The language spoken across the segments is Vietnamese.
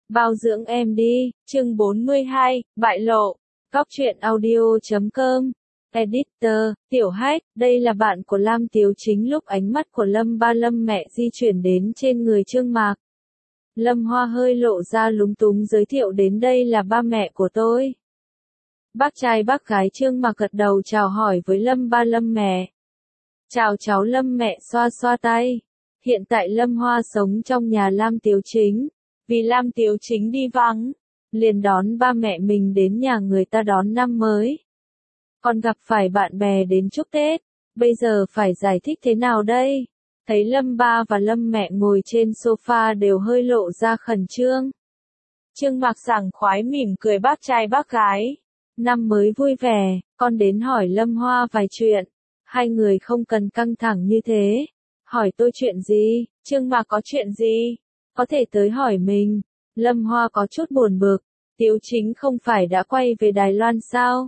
Bao dưỡng em đi, chương 42, bại lộ. Góc truyện audio.com. Editor, Tiểu Hách, đây là bạn của Lam Tiếu Chính. Lúc ánh mắt của Lâm Ba Lâm mẹ di chuyển đến trên người Trương Mạc, Lâm Hoa hơi lộ ra lúng túng giới thiệu đến đây là ba mẹ của tôi. Bác trai bác gái Trương Mạc gật đầu chào hỏi với Lâm Ba Lâm mẹ. Chào cháu Lâm mẹ xoa xoa tay. Hiện tại Lâm Hoa sống trong nhà Lam Tiếu Chính. Vì Lam Tiếu Chính đi vắng, liền đón ba mẹ mình đến nhà người ta đón năm mới. Còn gặp phải bạn bè đến chúc Tết, bây giờ phải giải thích thế nào đây? Thấy Lâm Ba và Lâm mẹ ngồi trên sofa đều hơi lộ ra khẩn trương. Trương Mạc sảng khoái mỉm cười bác trai bác gái. Năm mới vui vẻ, con đến hỏi Lâm Hoa vài chuyện. Hai người không cần căng thẳng như thế. Hỏi tôi chuyện gì? Trương Mạc có chuyện gì? Có thể tới hỏi mình. Lâm Hoa có chút buồn bực. Tiếu Chính không phải đã quay về Đài Loan sao?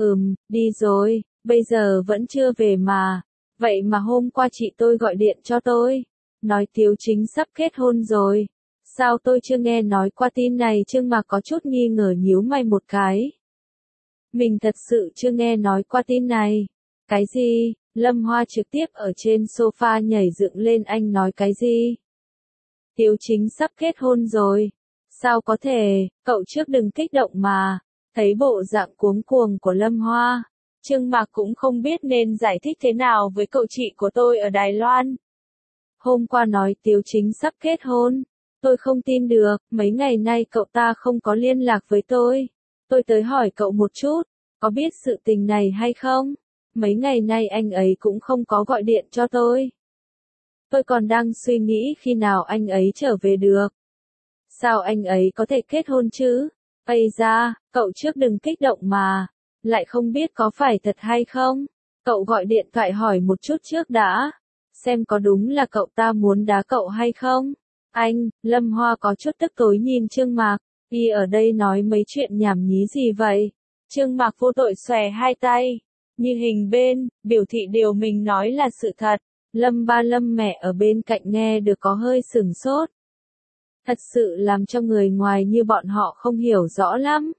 Đi rồi, bây giờ vẫn chưa về mà. Vậy mà hôm qua chị tôi gọi điện cho tôi. Nói Tiếu Chính sắp kết hôn rồi. Sao tôi chưa nghe nói qua tin này? Trương Mạc có chút nghi ngờ nhíu mày một cái. Mình thật sự chưa nghe nói qua tin này. Cái gì? Lâm Hoa trực tiếp ở trên sofa nhảy dựng lên. Anh nói cái gì? Tiếu Chính sắp kết hôn rồi. Sao có thể, cậu trước đừng kích động mà. Thấy bộ dạng cuống cuồng của Lâm Hoa, Trương Mạc cũng không biết nên giải thích thế nào với cậu chị của tôi ở Đài Loan. Hôm qua nói Tiếu Chính sắp kết hôn. Tôi không tin được, mấy ngày nay cậu ta không có liên lạc với tôi. Tôi tới hỏi cậu một chút, có biết sự tình này hay không? Mấy ngày nay anh ấy cũng không có gọi điện cho tôi. Tôi còn đang suy nghĩ khi nào anh ấy trở về được. Sao anh ấy có thể kết hôn chứ? Ây da, cậu trước đừng kích động mà. Lại không biết có phải thật hay không? Cậu gọi điện thoại hỏi một chút trước đã. Xem có đúng là cậu ta muốn đá cậu hay không? Anh, Lâm Hoa có chút tức tối nhìn Trương Mạc. Y ở đây nói mấy chuyện nhảm nhí gì vậy? Trương Mạc vô tội xòe hai tay. Như hình bên, biểu thị điều mình nói là sự thật. Lâm Ba Lâm mẹ ở bên cạnh nghe được có hơi sửng sốt. Thật sự làm cho người ngoài như bọn họ không hiểu rõ lắm.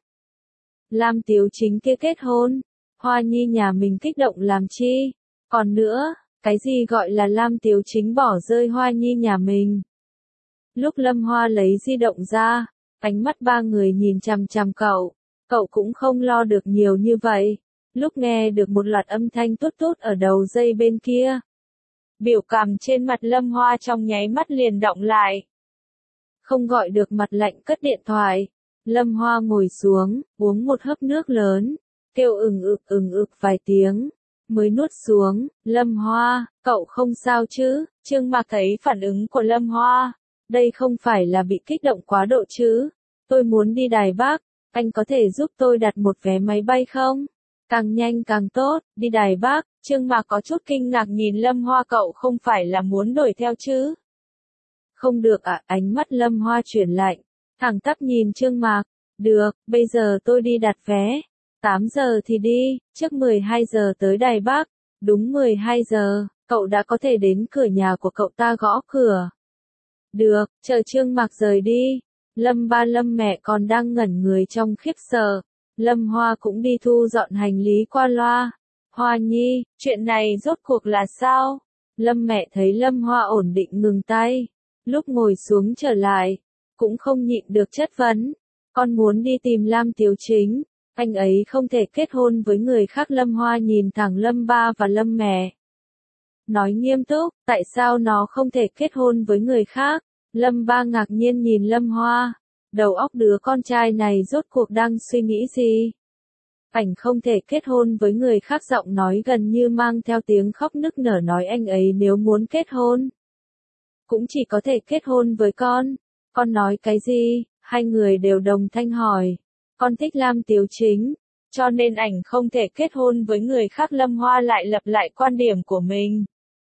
Lam Tiếu Chính kia kết hôn, Hoa Nhi nhà mình kích động làm chi? Còn nữa, cái gì gọi là Lam Tiếu Chính bỏ rơi Hoa Nhi nhà mình? Lúc Lâm Hoa lấy di động ra, ánh mắt ba người nhìn chằm chằm cậu cũng không lo được nhiều như vậy. Lúc nghe được một loạt âm thanh tút tút ở đầu dây bên kia, biểu cảm trên mặt Lâm Hoa trong nháy mắt liền đọng lại. Không gọi được mặt lạnh cất điện thoại. Lâm Hoa ngồi xuống, uống một hớp nước lớn, kêu ừng ực vài tiếng, mới nuốt xuống. Lâm Hoa, cậu không sao chứ? Trương Mạc thấy phản ứng của Lâm Hoa, đây không phải là bị kích động quá độ chứ? Tôi muốn đi Đài Bắc, anh có thể giúp tôi đặt một vé máy bay không? Càng nhanh càng tốt, đi Đài Bắc. Trương Mạc có chút kinh ngạc nhìn Lâm Hoa, cậu không phải là muốn đuổi theo chứ? Không được ạ, ánh mắt Lâm Hoa chuyển lạnh, thẳng tắp nhìn Trương Mạc. Được, bây giờ tôi đi đặt vé. 8 giờ thì đi, trước 12 giờ tới Đài Bắc. Đúng 12 giờ, cậu đã có thể đến cửa nhà của cậu ta gõ cửa. Được, chờ Trương Mạc rời đi. Lâm Ba Lâm mẹ còn đang ngẩn người trong khiếp sợ. Lâm Hoa cũng đi thu dọn hành lý qua loa. Hoa Nhi, chuyện này rốt cuộc là sao? Lâm mẹ thấy Lâm Hoa ổn định ngừng tay. Lúc ngồi xuống trở lại, cũng không nhịn được chất vấn. Con muốn đi tìm Lam Tiếu Chính, anh ấy không thể kết hôn với người khác. Lâm Hoa nhìn thẳng Lâm Ba và Lâm mẹ. Nói nghiêm túc, tại sao nó không thể kết hôn với người khác? Lâm Ba ngạc nhiên nhìn Lâm Hoa. Đầu óc đứa con trai này rốt cuộc đang suy nghĩ gì? Ảnh không thể kết hôn với người khác, giọng nói gần như mang theo tiếng khóc nức nở nói anh ấy nếu muốn kết hôn, cũng chỉ có thể kết hôn với con. Con nói cái gì? Hai người đều đồng thanh hỏi. Con thích Lam Tiếu Chính, cho nên ảnh không thể kết hôn với người khác. Lâm Hoa lại lặp lại quan điểm của mình.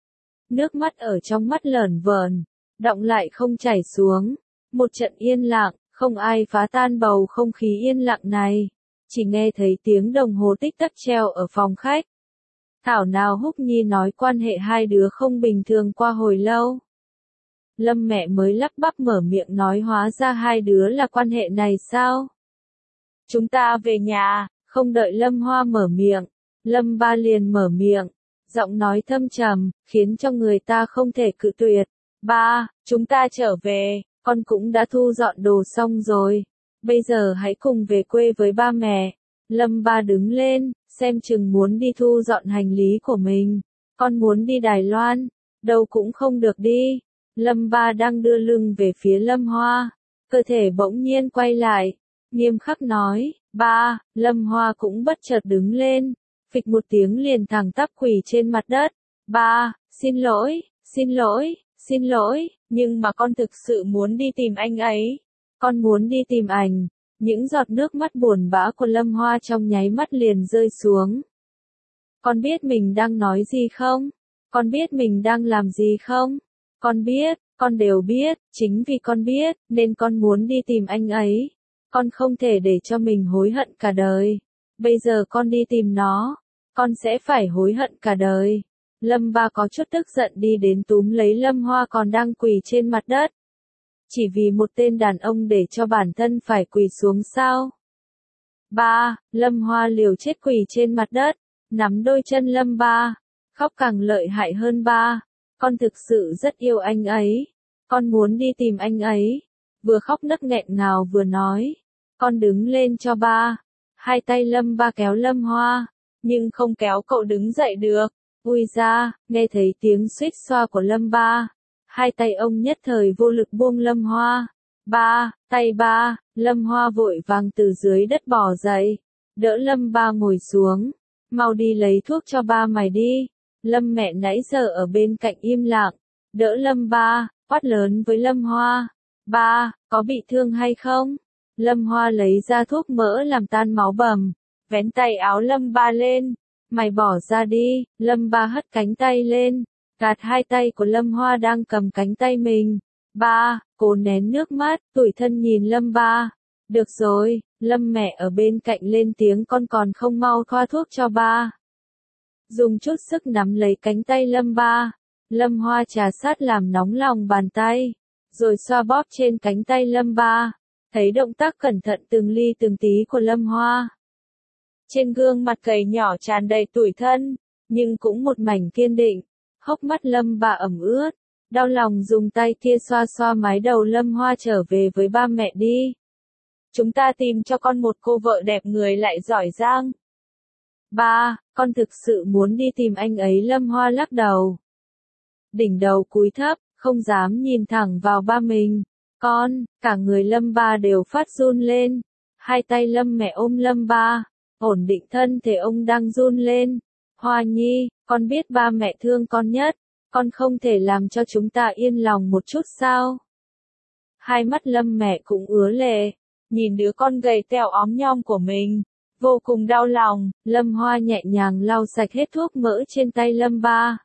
Nước mắt ở trong mắt lởn vởn, đọng lại không chảy xuống. Một trận yên lặng, không ai phá tan bầu không khí yên lặng này. Chỉ nghe thấy tiếng đồng hồ tích tắc treo ở phòng khách. Thảo nào Húc Nhi nói quan hệ hai đứa không bình thường qua hồi lâu. Lâm mẹ mới lắp bắp mở miệng nói hóa ra hai đứa là quan hệ này sao? Chúng ta về nhà, không đợi Lâm Hoa mở miệng, Lâm ba liền mở miệng, giọng nói thâm trầm, khiến cho người ta không thể cự tuyệt. Ba, chúng ta trở về, con cũng đã thu dọn đồ xong rồi. Bây giờ hãy cùng về quê với ba mẹ. Lâm ba đứng lên, xem chừng muốn đi thu dọn hành lý của mình. Con muốn đi Đài Loan, đâu cũng không được đi. Lâm ba đang đưa lưng về phía Lâm Hoa, cơ thể bỗng nhiên quay lại, nghiêm khắc nói, ba, Lâm Hoa cũng bất chợt đứng lên, phịch một tiếng liền thẳng tắp quỳ trên mặt đất. Ba, xin lỗi, xin lỗi, xin lỗi, nhưng mà con thực sự muốn đi tìm anh ấy. Con muốn đi tìm ảnh. Những giọt nước mắt buồn bã của Lâm Hoa trong nháy mắt liền rơi xuống. Con biết mình đang nói gì không? Con biết mình đang làm gì không? Con biết, con đều biết, chính vì con biết, nên con muốn đi tìm anh ấy. Con không thể để cho mình hối hận cả đời. Bây giờ con đi tìm nó, con sẽ phải hối hận cả đời. Lâm ba có chút tức giận đi đến túm lấy Lâm Hoa còn đang quỳ trên mặt đất. Chỉ vì một tên đàn ông để cho bản thân phải quỳ xuống sao? Ba, Lâm Hoa liều chết quỳ trên mặt đất, nắm đôi chân Lâm ba, khóc càng lợi hại hơn. Ba, con thực sự rất yêu anh ấy, con muốn đi tìm anh ấy. Vừa khóc nấc nghẹn ngào vừa nói, con đứng lên cho ba. Hai tay Lâm ba kéo Lâm Hoa, nhưng không kéo cậu đứng dậy được. Ui ra, nghe thấy tiếng suýt xoa của Lâm ba. Hai tay ông nhất thời vô lực buông Lâm Hoa. Ba, tay ba, Lâm Hoa vội vàng từ dưới đất bò dậy, đỡ Lâm ba ngồi xuống. Mau đi lấy thuốc cho ba mày đi. Lâm mẹ nãy giờ ở bên cạnh im lặng, đỡ Lâm ba, quát lớn với Lâm Hoa. Ba, có bị thương hay không? Lâm Hoa lấy ra thuốc mỡ làm tan máu bầm, vén tay áo Lâm ba lên. Mày bỏ ra đi. Lâm ba hất cánh tay lên, gạt hai tay của Lâm Hoa đang cầm cánh tay mình. Ba, cô nén nước mắt, tủi thân nhìn Lâm ba. Được rồi, Lâm mẹ ở bên cạnh lên tiếng, con còn không mau thoa thuốc cho ba. Dùng chút sức nắm lấy cánh tay Lâm ba. Lâm Hoa trà sát làm nóng lòng bàn tay, rồi xoa bóp trên cánh tay Lâm ba. Thấy động tác cẩn thận từng ly từng tí của Lâm Hoa. Trên gương mặt gầy nhỏ tràn đầy tủi thân, nhưng cũng một mảnh kiên định. Hốc mắt Lâm ba ẩm ướt, đau lòng dùng tay kia xoa xoa mái đầu Lâm Hoa. Trở về với ba mẹ đi. Chúng ta tìm cho con một cô vợ đẹp người lại giỏi giang. Ba, con thực sự muốn đi tìm anh ấy. Lâm Hoa lắc đầu. Đỉnh đầu cúi thấp, không dám nhìn thẳng vào ba mình. Con, cả người Lâm ba đều phát run lên. Hai tay Lâm mẹ ôm Lâm ba, ổn định thân thể ông đang run lên. Hoa Nhi, con biết ba mẹ thương con nhất, con không thể làm cho chúng ta yên lòng một chút sao? Hai mắt Lâm mẹ cũng ứa lệ, nhìn đứa con gầy teo óm nhom của mình, vô cùng đau lòng. Lâm Hoa nhẹ nhàng lau sạch hết thuốc mỡ trên tay Lâm ba.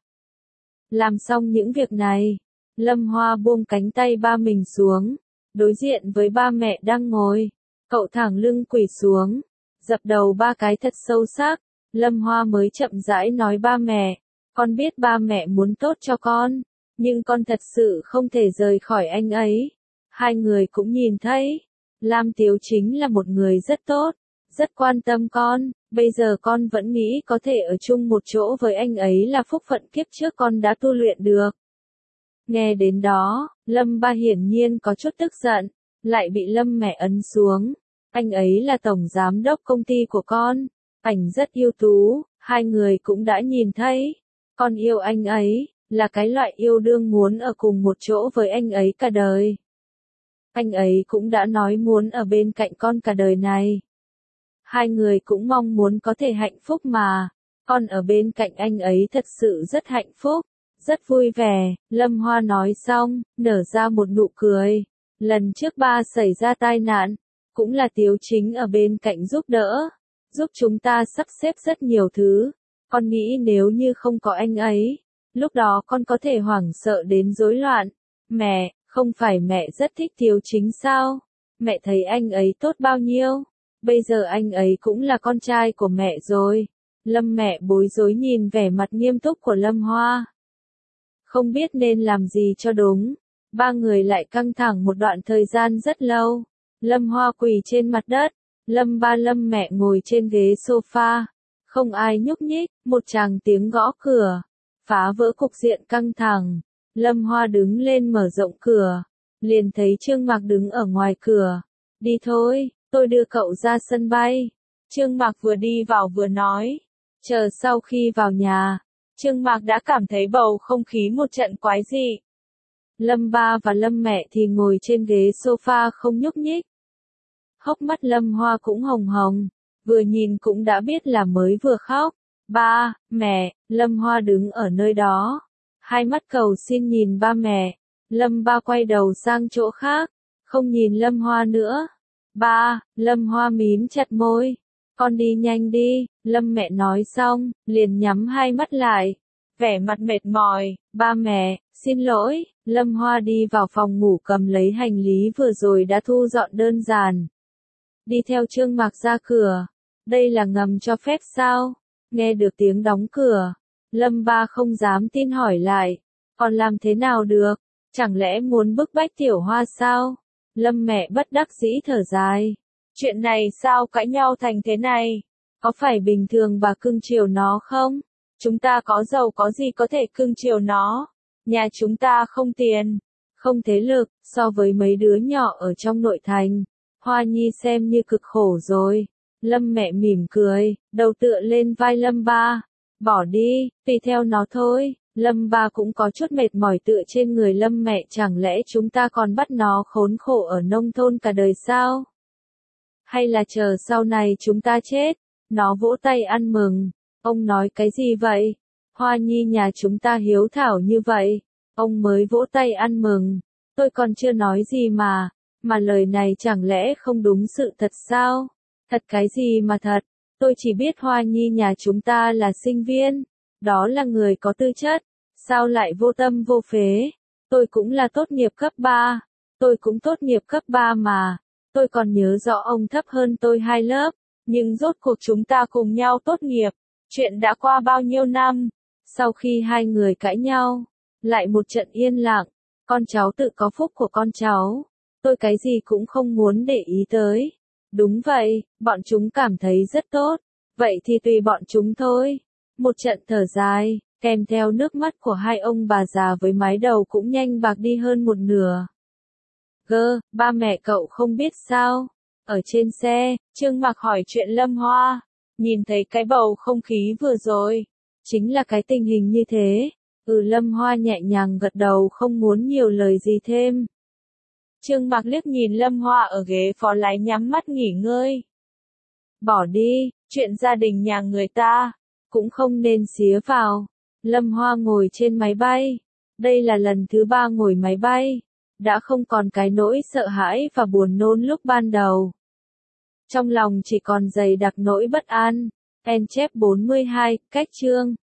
Làm xong những việc này, Lâm Hoa buông cánh tay ba mình xuống, đối diện với ba mẹ đang ngồi. Cậu thẳng lưng quỳ xuống, dập đầu ba cái thật sâu sắc. Lâm Hoa mới chậm rãi nói, ba mẹ, con biết ba mẹ muốn tốt cho con, nhưng con thật sự không thể rời khỏi anh ấy. Hai người cũng nhìn thấy, Lam Tiếu chính là một người rất tốt, rất quan tâm con. Bây giờ con vẫn nghĩ có thể ở chung một chỗ với anh ấy là phúc phận kiếp trước con đã tu luyện được. Nghe đến đó, Lâm ba hiển nhiên có chút tức giận, lại bị Lâm mẹ ấn xuống. Anh ấy là tổng giám đốc công ty của con, ảnh rất ưu tú, hai người cũng đã nhìn thấy. Con yêu anh ấy, là cái loại yêu đương muốn ở cùng một chỗ với anh ấy cả đời. Anh ấy cũng đã nói muốn ở bên cạnh con cả đời này. Hai người cũng mong muốn có thể hạnh phúc mà. Con ở bên cạnh anh ấy thật sự rất hạnh phúc, rất vui vẻ. Lâm Hoa nói xong, nở ra một nụ cười. Lần trước ba xảy ra tai nạn, cũng là Tiếu Chính ở bên cạnh giúp đỡ, giúp chúng ta sắp xếp rất nhiều thứ. Con nghĩ nếu như không có anh ấy, lúc đó con có thể hoảng sợ đến rối loạn. Mẹ, không phải mẹ rất thích Tiếu Chính sao? Mẹ thấy anh ấy tốt bao nhiêu? Bây giờ anh ấy cũng là con trai của mẹ rồi. Lâm mẹ bối rối nhìn vẻ mặt nghiêm túc của Lâm Hoa. Không biết nên làm gì cho đúng. Ba người lại căng thẳng một đoạn thời gian rất lâu. Lâm Hoa quỳ trên mặt đất, Lâm Ba Lâm mẹ ngồi trên ghế sofa. Không ai nhúc nhích, một tràng tiếng gõ cửa, phá vỡ cục diện căng thẳng. Lâm Hoa đứng lên mở rộng cửa, liền thấy Trương Mạc đứng ở ngoài cửa. Đi thôi, tôi đưa cậu ra sân bay. Trương Mạc vừa đi vào vừa nói. Chờ sau khi vào nhà, Trương Mạc đã cảm thấy bầu không khí một trận quái dị. Lâm Ba và Lâm mẹ thì ngồi trên ghế sofa không nhúc nhích. Hốc mắt Lâm Hoa cũng hồng hồng, vừa nhìn cũng đã biết là mới vừa khóc. Ba, mẹ, Lâm Hoa đứng ở nơi đó, hai mắt cầu xin nhìn ba mẹ. Lâm Ba quay đầu sang chỗ khác, không nhìn Lâm Hoa nữa. Ba, Lâm Hoa mím chặt môi. Con đi nhanh đi, Lâm mẹ nói xong, liền nhắm hai mắt lại, vẻ mặt mệt mỏi. Ba mẹ, xin lỗi. Lâm Hoa đi vào phòng ngủ cầm lấy hành lý vừa rồi đã thu dọn đơn giản. Đi theo Trương Mạc ra cửa. Đây là ngầm cho phép sao? Nghe được tiếng đóng cửa, Lâm Ba không dám tin hỏi lại. Còn làm thế nào được? Chẳng lẽ muốn bức bách Tiểu Hoa sao? Lâm mẹ bất đắc dĩ thở dài. Chuyện này sao cãi nhau thành thế này? Có phải bình thường bà cưng chiều nó không? Chúng ta có giàu có gì có thể cưng chiều nó? Nhà chúng ta không tiền, không thế lực, so với mấy đứa nhỏ ở trong nội thành, Hoa Nhi xem như cực khổ rồi. Lâm mẹ mỉm cười, đầu tựa lên vai Lâm Ba. Bỏ đi, tùy theo nó thôi. Lâm Ba cũng có chút mệt mỏi tựa trên người Lâm mẹ, chẳng lẽ chúng ta còn bắt nó khốn khổ ở nông thôn cả đời sao? Hay là chờ sau này chúng ta chết, nó vỗ tay ăn mừng. Ông nói cái gì vậy? Hoa Nhi nhà chúng ta hiếu thảo như vậy, ông mới vỗ tay ăn mừng. Tôi còn chưa nói gì mà lời này chẳng lẽ không đúng sự thật sao? Thật cái gì mà thật? Tôi chỉ biết Hoa Nhi nhà chúng ta là sinh viên, đó là người có tư chất, sao lại vô tâm vô phế? Tôi cũng là tốt nghiệp cấp 3, tôi cũng tốt nghiệp cấp 3 mà. Tôi còn nhớ rõ ông thấp hơn tôi 2 lớp, nhưng rốt cuộc chúng ta cùng nhau tốt nghiệp. Chuyện đã qua bao nhiêu năm? Sau khi hai người cãi nhau, lại một trận yên lặng. Con cháu tự có phúc của con cháu. Tôi cái gì cũng không muốn để ý tới. Đúng vậy, bọn chúng cảm thấy rất tốt. Vậy thì tùy bọn chúng thôi. Một trận thở dài, kèm theo nước mắt của hai ông bà già với mái đầu cũng nhanh bạc đi hơn một nửa. Ba mẹ cậu không biết sao? Ở trên xe, Trương Mạc hỏi chuyện Lâm Hoa. Nhìn thấy cái bầu không khí vừa rồi, chính là cái tình hình như thế. Lâm Hoa nhẹ nhàng gật đầu không muốn nhiều lời gì thêm. Trương Mạc liếc nhìn Lâm Hoa ở ghế phó lái nhắm mắt nghỉ ngơi. Bỏ đi, chuyện gia đình nhà người ta, cũng không nên xía vào. Lâm Hoa ngồi trên máy bay. Đây là lần thứ 3 ngồi máy bay. Đã không còn cái nỗi sợ hãi và buồn nôn lúc ban đầu. Trong lòng chỉ còn dày đặc nỗi bất an. En chép 42, cách chương.